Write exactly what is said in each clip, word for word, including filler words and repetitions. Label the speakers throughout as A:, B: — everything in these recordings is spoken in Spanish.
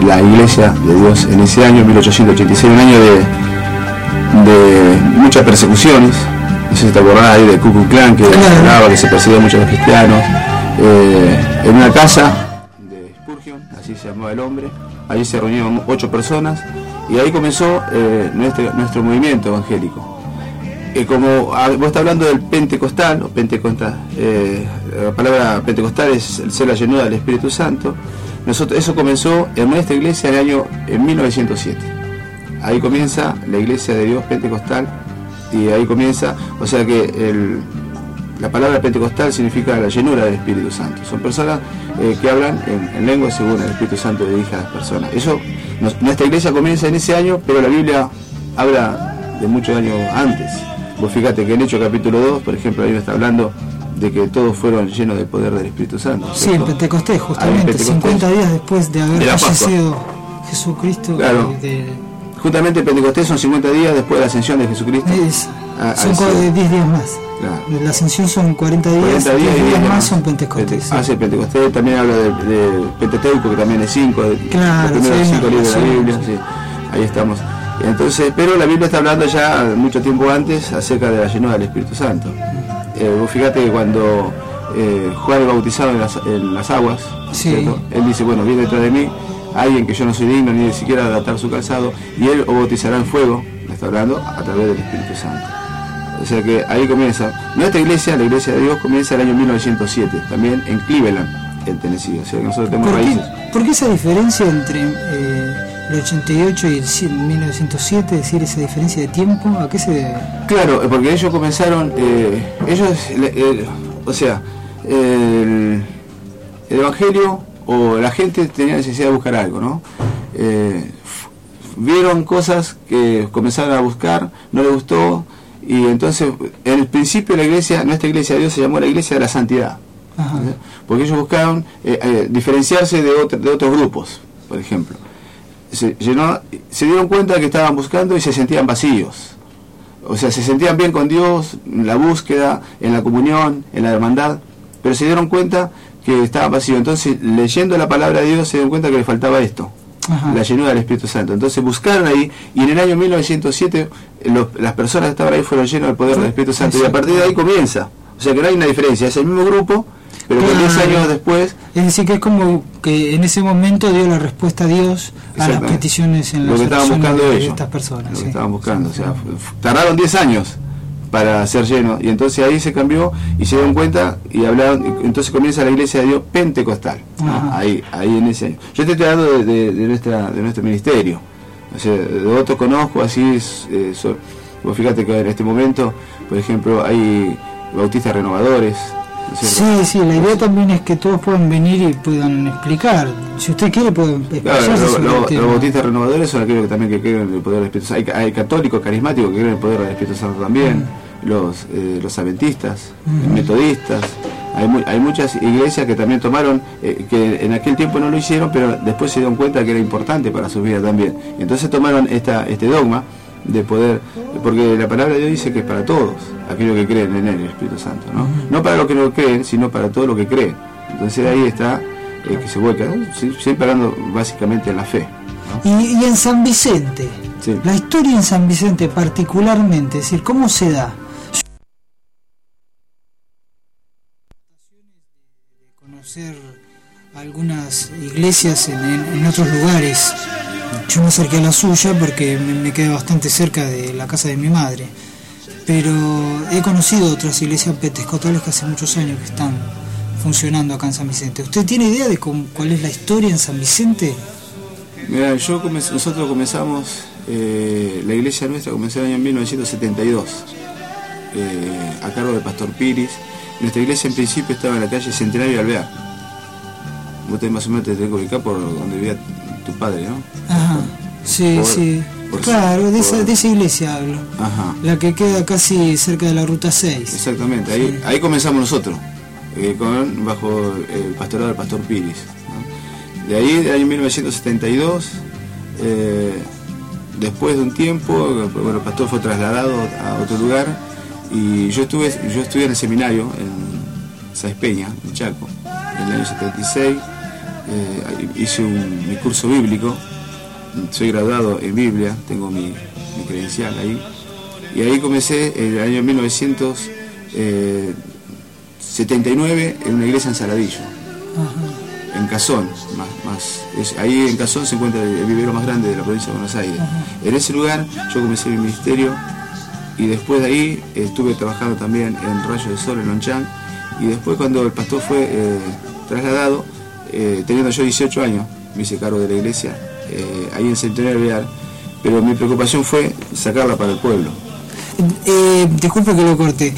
A: la iglesia de Dios en ese año, mil ochocientos ochenta y seis, un año de, de muchas persecuciones. No sé si te acordás ahí de Ku Klux Klan, que se hablaba que se perseguía mucho a los cristianos. Eh, en una casa de Spurgeon, así se llamaba el hombre, ahí se reunieron ocho personas y ahí comenzó eh, nuestro, nuestro movimiento evangélico. Eh, como ah, vos estás hablando del pentecostal, o pentecostal, eh, la palabra pentecostal es el ser la llenura del Espíritu Santo. Nosotros, eso comenzó en nuestra iglesia en el año en mil novecientos siete. Ahí comienza la iglesia de Dios pentecostal y ahí comienza, o sea que el, la palabra pentecostal significa la llenura del Espíritu Santo. Son personas eh, que hablan en, en lengua según el Espíritu Santo le dirige a las personas. Eso, nos, nuestra iglesia comienza en ese año, pero la Biblia habla de muchos años antes. Vos fíjate que en Hechos capítulo dos, por ejemplo, ahí está hablando de que todos fueron llenos del poder del Espíritu Santo, ¿cierto?
B: Sí, en Pentecostés, justamente, en Pentecostés, cincuenta días después de haber de fallecido Jesucristo.
A: Claro.
B: De, de...
A: Justamente Pentecostés son cincuenta días después de la ascensión de Jesucristo.
B: Es, a, son diez días más. Claro. La ascensión son cuarenta días,
A: cuarenta días,
B: diez días
A: más,
B: más son Pentecostés.
A: Ah, sí, Pentecostés también habla de, de Pentateuco, que también es cinco,
B: claro,
A: los primeros
B: sí,
A: cinco libros de la Biblia,
B: sí.
A: Sí, ahí estamos. Entonces, pero la Biblia está hablando ya mucho tiempo antes acerca de la llenura del Espíritu Santo. Eh, vos fíjate que cuando eh, Juan es bautizado en las, en las aguas,
B: sí.
A: Él dice, bueno, viene detrás de mí alguien que yo no soy digno ni siquiera de atar su calzado, y él os bautizará en fuego, le está hablando, a través del Espíritu Santo. O sea que ahí comienza. Nuestra iglesia, la iglesia de Dios, comienza el año mil novecientos siete, también en Cleveland, en Tennessee. O sea que nosotros tenemos
B: ¿Por qué,
A: raíces.
B: ¿Por qué esa diferencia entre eh, el ochenta y ocho y el mil novecientos siete, es decir, esa diferencia de tiempo? ¿A qué se debe?
A: Claro, porque ellos comenzaron, eh, ellos, el, el, o sea, el, el Evangelio, o la gente tenía necesidad de buscar algo, ¿no? Eh, vieron cosas que comenzaron a buscar, no les gustó, y entonces en el principio la iglesia, nuestra iglesia de Dios se llamó la iglesia de la santidad. Ajá. Porque ellos buscaron eh, eh, diferenciarse de, otro, de otros grupos, por ejemplo. Se, llenó, se dieron cuenta que estaban buscando y se sentían vacíos. O sea, se sentían bien con Dios, en la búsqueda, en la comunión, en la hermandad, pero se dieron cuenta que estaba vacío. Entonces, leyendo la palabra de Dios, se dieron cuenta que le faltaba esto. Ajá. La llenura del Espíritu Santo. Entonces buscaron ahí, y en el año mil novecientos siete los, las personas que estaban ahí fueron llenas del poder del Espíritu Santo. Exacto. Y a partir de ahí comienza. O sea que no hay una diferencia, es el mismo grupo, pero con diez años después.
B: Es decir, que es como que en ese momento dio la respuesta a Dios a las peticiones en
A: lo que estaban buscando
B: de
A: ellos,
B: estas personas.
A: Lo
B: sí.
A: que estaban buscando. O sea, tardaron diez años para ser llenos, y entonces ahí se cambió y se dieron cuenta y hablaron, y entonces comienza la iglesia de Dios pentecostal, ¿no? ahí ahí en ese año. Yo te estoy hablando de, de, de nuestra de nuestro ministerio, o sea, de otros conozco así, eh, so, vos fíjate que en este momento, por ejemplo, hay bautistas renovadores, ¿no es
B: sí, sí, la idea también es que todos puedan venir y puedan explicar. Si usted quiere, puede explicar.
A: Claro, lo, lo, los bautistas renovadores son aquellos que también que creen en el poder del Espíritu Santo. Hay, hay católicos carismáticos que creen en el poder del Espíritu Santo también. Mm. Los eh, los adventistas, mm. metodistas. Hay, muy, hay muchas iglesias que también tomaron, eh, que en aquel tiempo no lo hicieron, pero después se dieron cuenta que era importante para su vida también. Y entonces tomaron esta este dogma de poder, porque la palabra de Dios dice que es para todos aquellos que creen en él, el Espíritu Santo, ¿no? Mm. No para los que no creen, sino para todos los que creen. Entonces ahí está eh, que se vuelca, ¿no? Siempre hablando básicamente en la fe, ¿no?
B: y, y en San Vicente, sí. La historia en San Vicente particularmente, es decir, ¿cómo se da? Conocer algunas iglesias en, en, en otros lugares. Yo me acerqué a la suya porque me, me queda bastante cerca de la casa de mi madre, pero he conocido otras iglesias pentecostales que hace muchos años que están funcionando acá en San Vicente. ¿Usted tiene idea de cómo, cuál es la historia en San Vicente?
A: Mira, yo comenz- nosotros comenzamos, eh, la iglesia nuestra comenzó en el año mil novecientos setenta y dos, eh, a cargo del pastor Piris. Nuestra iglesia en principio estaba en la calle Centenario y Alvear. Vos te más o menos te tenés que ubicar por donde vivía tu padre, ¿no?
B: Ajá, sí, por, sí. Por, claro, de, por, esa, de esa iglesia hablo. Ajá. La que queda casi cerca de la ruta seis.
A: Exactamente, ahí, sí. ahí comenzamos nosotros, eh, con, bajo el pastorado del pastor Piris, ¿no? De ahí, del año mil novecientos setenta y dos, eh, después de un tiempo, bueno, el pastor fue trasladado a otro lugar, y yo estuve yo estudié en el seminario en Sáenz Peña, en Chaco, en el año setenta y seis, eh, hice un, mi curso bíblico, soy graduado en Biblia, tengo mi, mi credencial ahí, y ahí comencé en el año mil novecientos setenta y nueve en una iglesia en Saladillo. Ajá. En Cazón, más, más es, ahí en Cazón se encuentra el vivero más grande de la provincia de Buenos Aires. Ajá. En ese lugar yo comencé mi ministerio y después de ahí estuve trabajando también en Rayo de Sol en Lonchán, y después cuando el pastor fue eh, trasladado, eh, teniendo yo dieciocho años, me hice cargo de la iglesia eh, ahí en Centenario Alvear, pero mi preocupación fue sacarla para el pueblo.
B: Eh, disculpe que lo corte.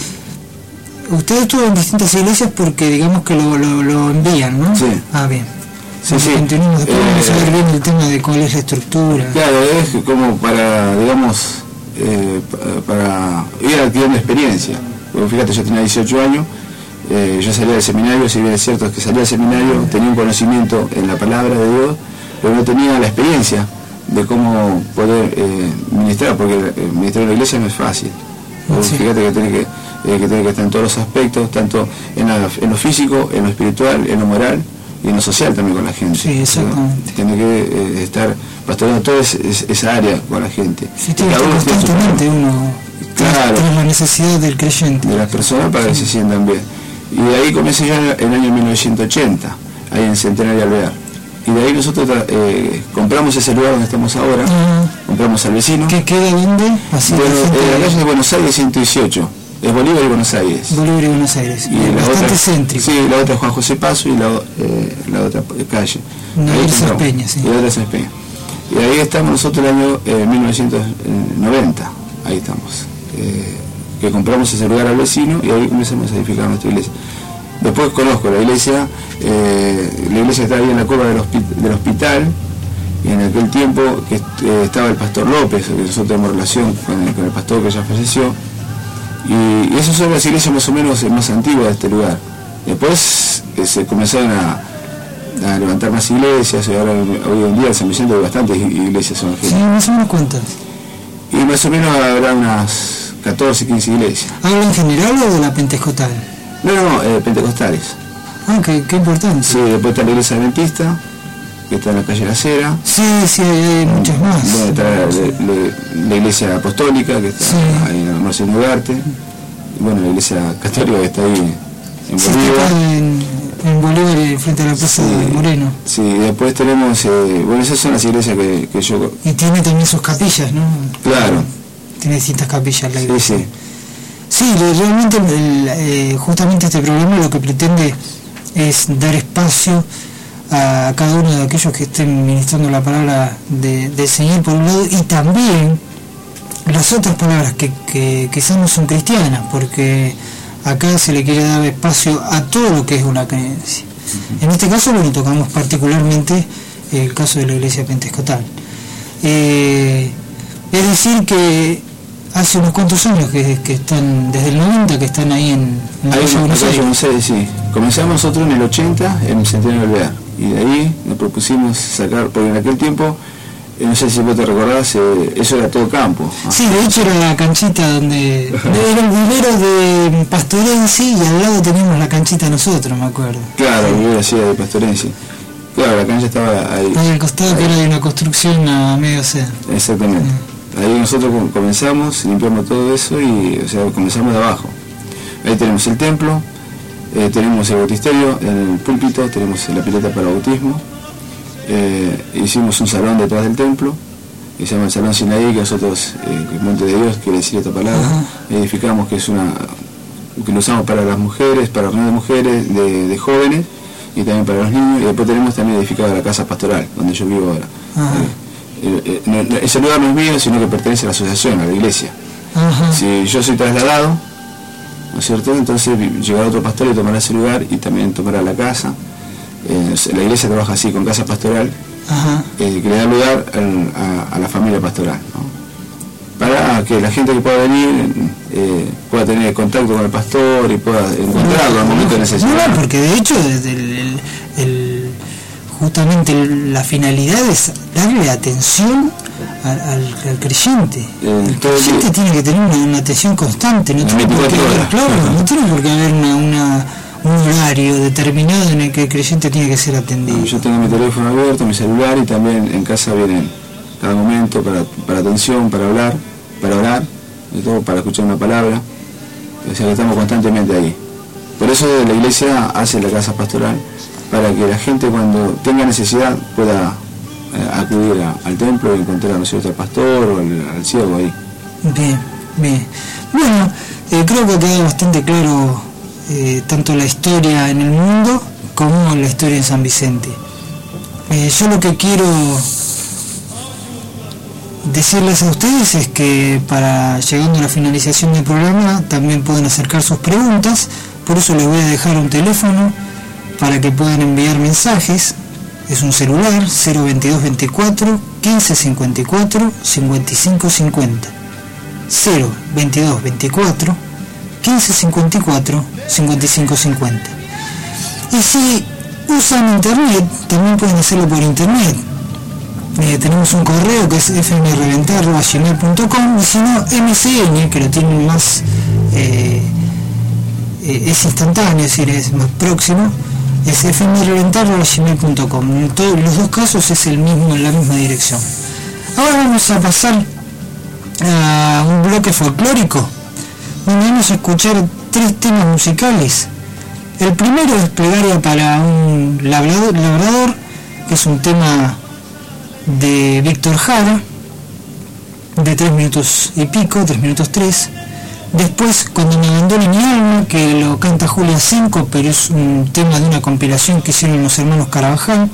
B: Usted estuvo en distintas iglesias porque digamos que lo, lo, lo envían, ¿no?
A: Sí.
B: Ah, bien.
A: Sí, sí.
B: Continuamos, después eh, vamos a ver bien el tema de cuál es la estructura.
A: Claro, es como para, digamos, eh, para ir adquiriendo experiencia. Porque fíjate, yo tenía dieciocho años, eh, yo salía del seminario, si bien es cierto que salía del seminario, tenía un conocimiento en la palabra de Dios, pero no tenía la experiencia de cómo poder eh, ministrar, porque el ministerio de la iglesia no es fácil. Sí. Fíjate que tiene que, eh, que tiene que estar en todos los aspectos, tanto en, la, en lo físico, en lo espiritual, en lo moral y en lo social también con la gente.
B: Sí, exactamente.
A: Tiene que eh, estar pastoreando toda es, es, esa área con la gente.
B: Sí, tiene que constantemente uno
A: claro,
B: tiene la necesidad del creyente.
A: De las personas para sí. que se sientan bien. Y de ahí comencé yo en el año mil novecientos ochenta, ahí en Centenario Alvear. Y de ahí nosotros eh, compramos ese lugar donde estamos ahora, uh-huh. compramos al vecino.
B: ¿Qué queda dónde? Así
A: bueno, en la calle de Buenos Aires ciento dieciocho, es Bolívar y Buenos Aires.
B: Bolívar y Buenos Aires,
A: y la
B: bastante
A: otra,
B: céntrico.
A: Sí, la otra es Juan José Paso y la, eh, la otra calle.
B: No, ahí Esas Peñas, sí.
A: Y la otra es Peña. Y ahí estamos nosotros el año eh, mil novecientos noventa, ahí estamos. Eh, que compramos ese lugar al vecino y ahí comenzamos a edificar nuestra iglesia. Después conozco la iglesia, eh, la iglesia está ahí en la curva del, hospi del hospital, y en aquel tiempo que eh, estaba el pastor López, que nosotros tenemos relación con el, con el pastor que ya falleció, y, y esas son las iglesias más o menos más antiguas de este lugar. Después eh, se comenzaron a, a levantar más iglesias, y ahora hoy en día en San Vicente hay bastantes iglesias evangélicas.
B: Sí, más o menos cuántas.
A: Y más o menos habrá unas catorce, quince iglesias.
B: ¿Habla en general o de la pentecostal?
A: No, no, no, eh, pentecostales.
B: Ah, qué, qué importante.
A: Sí, después está la iglesia adventista, que está en la calle La Cera.
B: Sí, sí, hay muchas más.
A: Bueno, está la, la, la iglesia apostólica, que está sí. ahí en Marcelo Ugarte. Y bueno, la iglesia católica que está ahí en
B: sí,
A: Bolívar.
B: Está en, en Bolívar, frente a la plaza
A: sí,
B: de Moreno.
A: Sí, después tenemos, eh, bueno, esas son las iglesias que, que yo...
B: Y tiene también sus capillas, ¿no?
A: Claro.
B: Tiene distintas capillas la iglesia.
A: Sí, sí.
B: Sí, realmente el, eh, justamente este programa lo que pretende es dar espacio a cada uno de aquellos que estén ministrando la palabra de, del Señor por un lado, y también las otras palabras que, que quizás no son cristianas, porque acá se le quiere dar espacio a todo lo que es una creencia. Uh-huh. En este caso, bueno, tocamos particularmente el caso de la iglesia pentecostal. Eh, es decir que hace unos cuantos años que, que están, desde el noventa, que están ahí en, en la calle Buenos Aires.
A: Buenos Aires, sí. Comenzamos nosotros en el ochenta, en el Centenario Alvear, y de ahí nos propusimos sacar, porque en aquel tiempo, eh, no sé si vos te recordás, eh, eso era todo campo.
B: Sí, de hecho era la canchita donde, era el vivero de Pastorense, y al lado teníamos la canchita nosotros, me acuerdo.
A: Claro, el vivero así de Pastorense. Claro, la cancha estaba ahí.
B: Ahí al costado, ahí. Que era de una construcción a medio hacer.
A: Exactamente. Sí. Ahí nosotros comenzamos, limpiamos todo eso y, o sea, comenzamos de abajo. Ahí tenemos el templo, eh, tenemos el bautisterio, el púlpito, tenemos la pileta para el bautismo. Eh, hicimos un salón detrás del templo, que se llama el Salón Sinaí, que nosotros, eh, el Monte de Dios quiere decir esta palabra. Uh-huh. Edificamos, que es una, que lo usamos para las mujeres, para reuniones de mujeres, de, de jóvenes, y también para los niños. Y después tenemos también edificada la casa pastoral, donde yo vivo ahora. Uh-huh. eh, Eh, eh, ese lugar no es mío, sino que pertenece a la asociación, a la iglesia. Uh-huh. Si yo soy trasladado, ¿no es cierto? Entonces llegará otro pastor y tomará ese lugar y también tomará la casa. Eh, la iglesia trabaja así, con casa pastoral, uh-huh. eh, que le da lugar al, a, a la familia pastoral, ¿no? Para que la gente que pueda venir eh, pueda tener contacto con el pastor y pueda encontrarlo al momento de necesidad.
B: No, porque de hecho desde el, el, el justamente la finalidad es darle atención al, al, al creyente. El, el creyente tiene que tener una, una atención constante, no tiene por qué haber, claro, no tiene por qué haber una, una, un horario determinado en el que el creyente tiene que ser atendido?
A: No, yo tengo mi teléfono abierto, mi celular, y también en casa vienen cada momento para, para atención, para hablar, para orar, y todo para escuchar una palabra. O sea que estamos constantemente ahí. Por eso la iglesia hace la casa pastoral, para que la gente cuando tenga necesidad pueda eh, acudir a, al templo y encontrar a nosotros al pastor o al, al ciego ahí.
B: Bien, bien. Bueno, eh, creo que ha quedado bastante claro eh, tanto la historia en el mundo como la historia en San Vicente. Eh, yo lo que quiero decirles a ustedes es que para llegando a la finalización del programa también pueden acercar sus preguntas, por eso les voy a dejar un teléfono para que puedan enviar mensajes. Es un celular cero veintidós veinticuatro quince cincuenta y cuatro cincuenta y cinco cincuenta, cero veintidós veinticuatro quince cincuenta y cuatro cincuenta y cinco cincuenta. Y si usan internet, también pueden hacerlo por internet. Eh, tenemos un correo que es f m reventar arroba gmail punto com, y si no, M C N, que lo tienen más, eh, eh, es instantáneo, es decir, es más próximo, es f m reventar arroba gmail punto com. En todos los dos casos es el mismo, en la misma dirección. Ahora vamos a pasar a un bloque folclórico, donde vamos a escuchar tres temas musicales. El primero es Plegaria para un labrador, labrador que es un tema de Víctor Jara, de tres minutos y pico, tres minutos tres. Después, Cuando me abandone mi alma, que lo canta Julia Cinco, pero es un tema de una compilación que hicieron los hermanos Carabajal,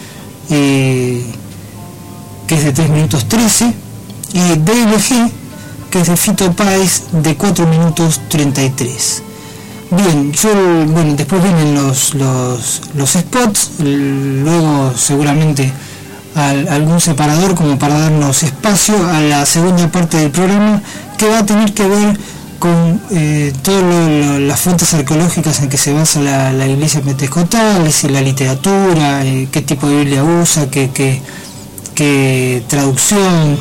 B: eh, que es de tres minutos trece. Y D L G, que es de Fito Páez, de cuatro minutos treinta y tres. Bien, yo, bueno, después vienen los, los, los spots, luego seguramente al, algún separador como para darnos espacio a la segunda parte del programa, que va a tener que ver con eh, todas las fuentes arqueológicas en que se basa la, la iglesia pentecostal, es la literatura, eh, qué tipo de Biblia usa, qué, qué, qué traducción,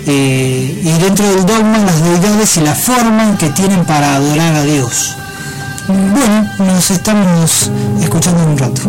B: eh, y dentro del dogma las deidades y la forma que tienen para adorar a Dios. Bueno, nos estamos escuchando en un rato.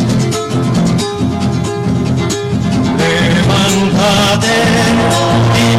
C: Levántate y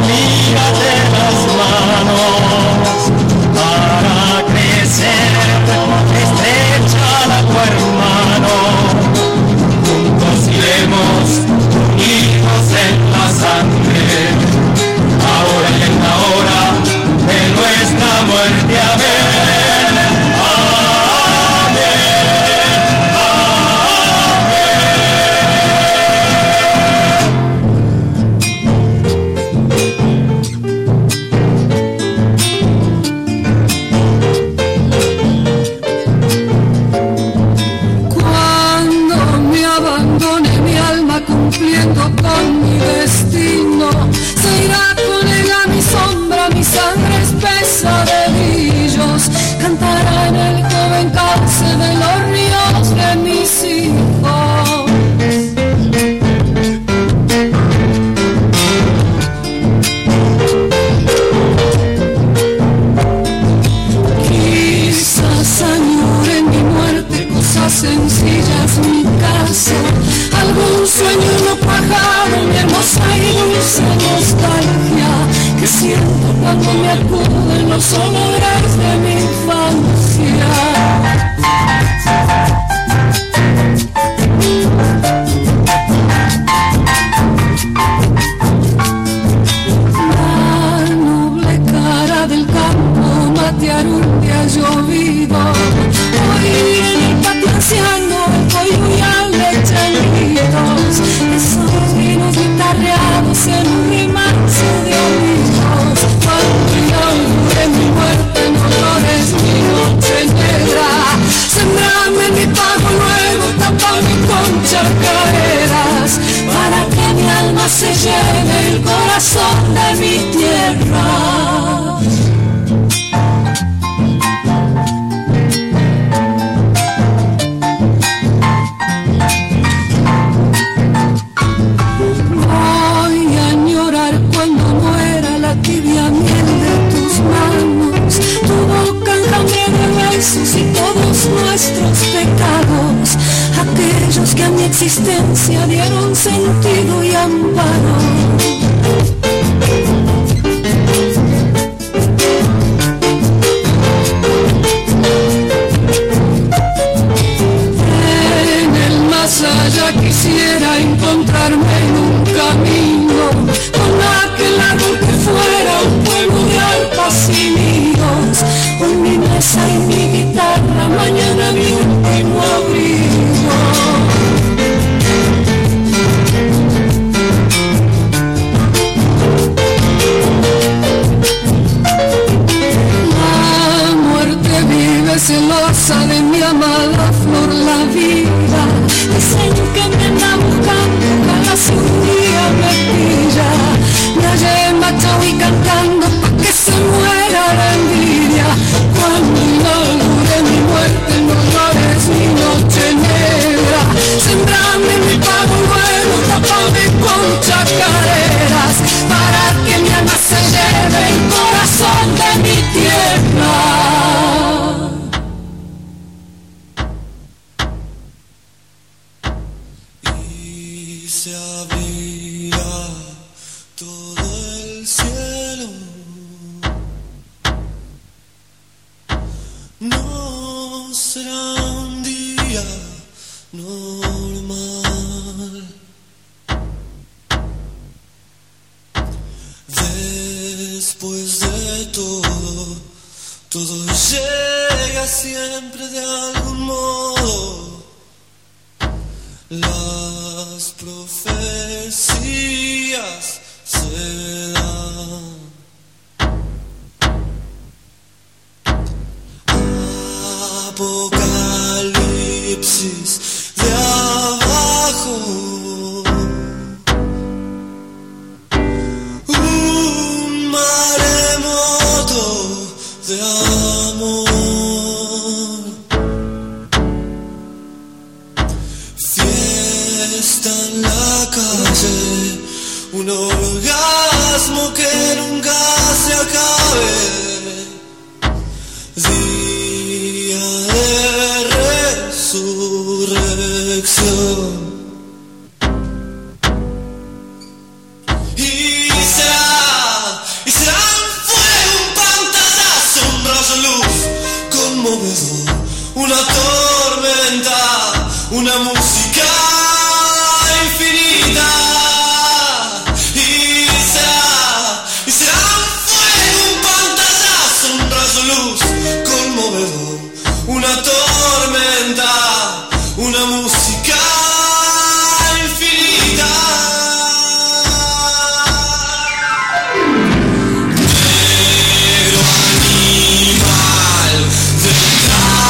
C: cuando me acuden los olores de mi infancia. La noble cara del campo matear un día llovido, hoy en el patio anciano el pollo ya le echan gritos, esos vinos guitarreados en un remanso de olivos. Cuando inaugure mi muerte en olores mi noche negra, sembrame mi pago nuevo, tapame con chacareras, para que mi alma se lleve el corazón de mi tierra. Voy a añorar cuando muera la tibia miel de tus manos, tu boca enjambre de besos y todos nuestros pecados, aquellos que a mi existencia dieron sentido y amparo. En el más allá quisiera encontrarme en un camino con aquel árbol que fuera un pueblo de alpas y nidos, con mi mesa y mi guitarra, mañana mi último abrigo. La muerte vive celosa de mi amada flor la vida, dicen que me anda buscando, ojalá si un día me pilla, me hallé machao y cantando pa' que se muera la envidia. Cuando inaugure mi muerte no llores mi noche negra, sembrame mi pago nuevo, tapame con chacareras, para que mi alma se lleve el corazón de mi tierra.
D: Y se abría todo el cielo, no será un día normal. Después de todo, todo llega siempre de algún modo. Las profecías se dan. Apocalipsis de abajo, un maremoto de amor, fiesta en la calle, un orgasmo que nunca se acabe, día de resurrección. Y será, y será un fuego, un pantallazo, un rayo luz conmovedor, una tormenta, una música infinita. Y será, y será un fuego, un pantallazo, un rayo luz conmovedor, una tormenta, una música infinita. Pero animal detrás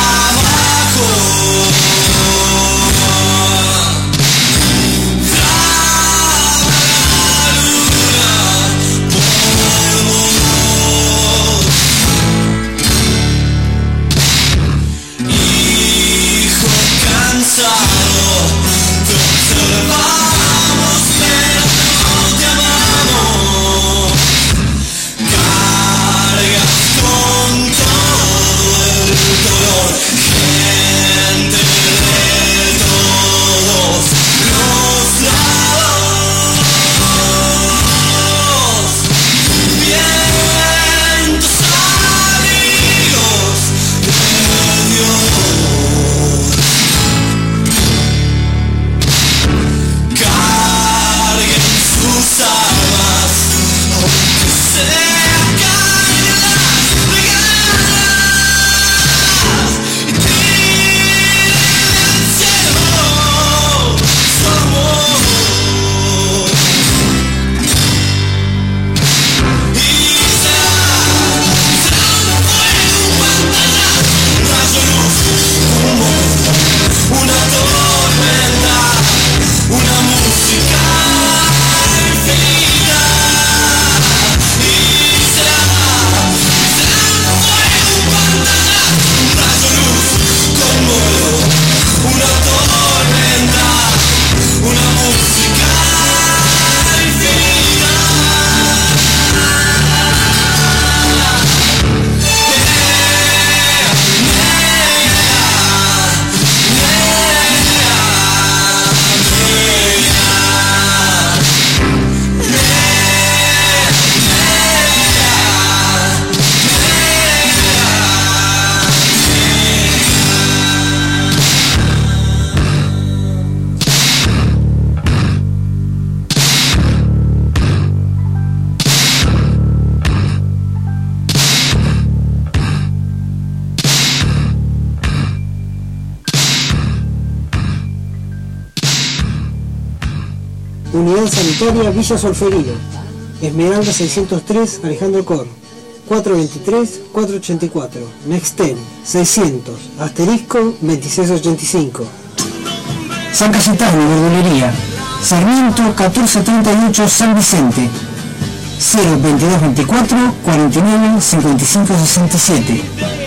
E: Unidad Sanitaria Villa Solferino. Esmeralda seiscientos tres, Alejandro Cor. cuatro veintitrés, cuatro ochenta y cuatro. Nextel seiscientos, asterisco veintiséis ochenta y cinco.
B: San Cayetano, verdulería. Sarmiento catorce treinta y ocho, San Vicente. cero veintidós veinticuatro, cuarenta y nueve, cincuenta y cinco sesenta y siete.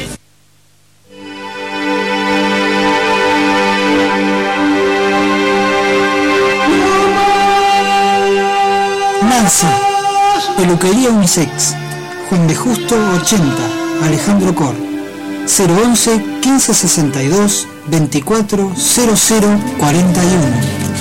B: Nancy, peluquería unisex. Juan de Justo ochenta, Alejandro Cor. cero once, quince sesenta y dos, veinticuatro cero cero cuarenta y uno.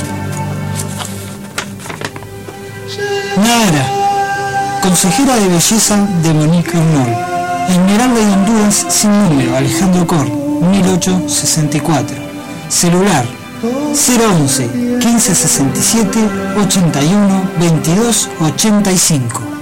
B: Nara, consejera de belleza de Monique Arnold. Esmeralda y Honduras sin número, Alejandro Cor, mil ochocientos sesenta y cuatro. Celular cero once, quince sesenta y siete, ochenta y uno, veintidós ochenta y cinco.